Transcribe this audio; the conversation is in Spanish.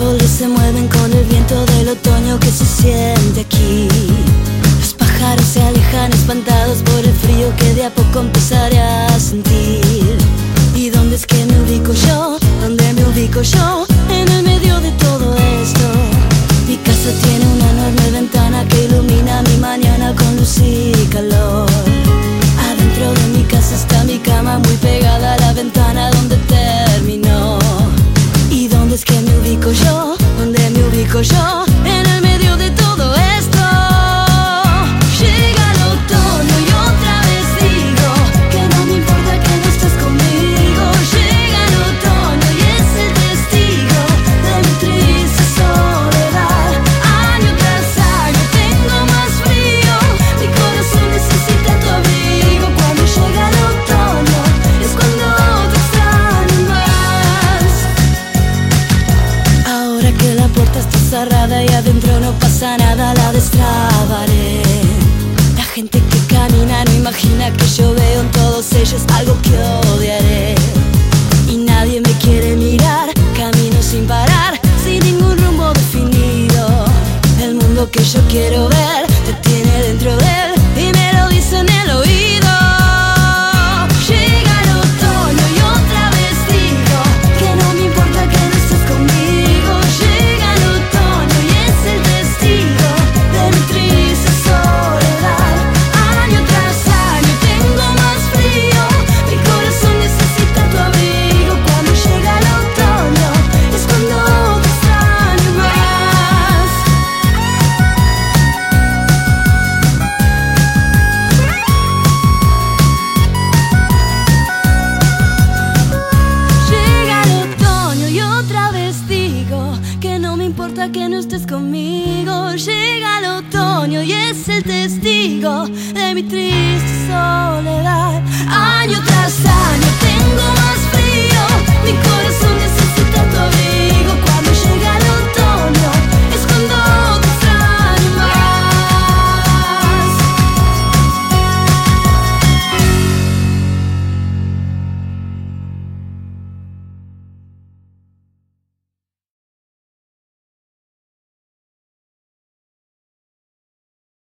árboles se mueven con el viento del otoño que se siente aquí. Los pájaros se alejan espantados por el frío que de a poco empezaré a sentir. ¿Y dónde es que me ubico yo? ¿Dónde me ubico yo? En el medio de todo esto. Mi casa tiene una enorme ventana que ilumina mi mañana con luz y calor. Adentro de mi casa está mi cama muy pegada a la ventana donde terminó. ¿Y dónde es que me ubico yo? ¿Dónde me ubico yo? En el medio de todo esto. Llega el otoño y otra vez digo que no me importa que no estés conmigo. Llega el otoño y es el testigo de mi triste soledad. Año tras año tengo más frío, mi corazón necesita tu abrigo. Cuando llega el otoño es cuando te extraño más. Ahora que la puerta está cerrada y adentro no pasa nada, la destrabaré. La gente que camina no imagina que yo veo en todos ellos algo que odiaré. Y nadie me quiere mirar, camino sin parar, sin ningún rumbo definido. El mundo que yo quiero ver te tiene dentro de él y me lo dice en el oído. Llega el otoño y otra vez digo que no me importa que no estés conmigo. Llega el otoño y es el testigo de mi triste soledad. Año tras año tengo más frío, mi corazón necesita tu abrigo. Cuando llega el otoño es cuando te extraño más. Llega el otoño y otra vez digo que no me importa que no estés conmigo. Llega el otoño y es el testigo de mi triste soledad. Año tras año